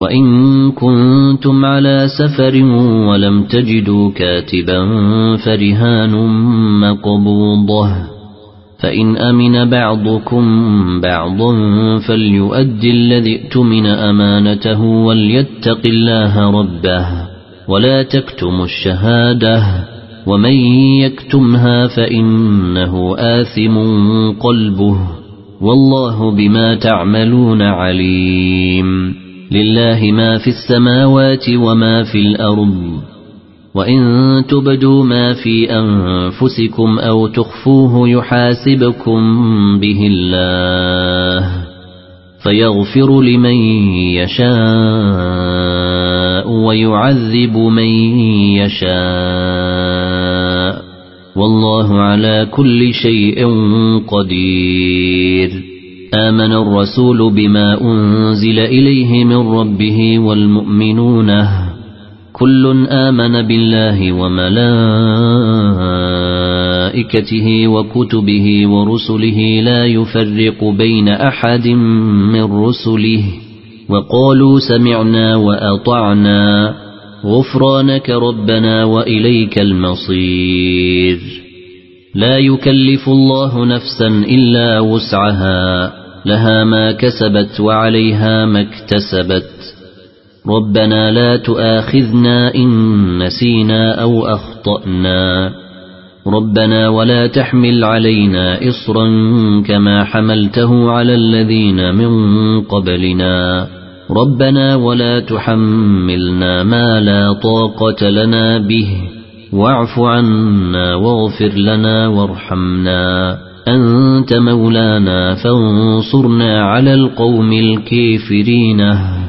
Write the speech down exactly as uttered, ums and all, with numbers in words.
وإن كنتم على سفر ولم تجدوا كاتبا فرهان مقبوضة، فإن أمن بعضكم بعضا فليؤد الذي ائتمن أمانته وليتق الله ربه ولا تكتم الشهادة، ومن يكتمها فإنه آثم قلبه، والله بما تعملون عليم. لله ما في السماوات وما في الأرض، وإن تبدوا ما في أنفسكم أو تخفوه يحاسبكم به الله فيغفر لمن يشاء ويعذب من يشاء، والله على كل شيء قدير. آمن الرسول بما أنزل إليه من ربه والمؤمنون كل آمن بالله وملائكته وكتبه ورسله لا يفرق بين أحد من رسله، وقالوا سمعنا وأطعنا غفرانك ربنا وإليك المصير. لا يكلف الله نفسا إلا وسعها، لها ما كسبت وعليها ما اكتسبت. ربنا لا تؤاخذنا إن نسينا أو أخطأنا، ربنا ولا تحمل علينا إصرا كما حملته على الذين من قبلنا، ربنا ولا تحملنا ما لا طاقة لنا به، واعف عنا واغفر لنا وارحمنا، أنت مولانا فانصرنا على القوم الكافرين.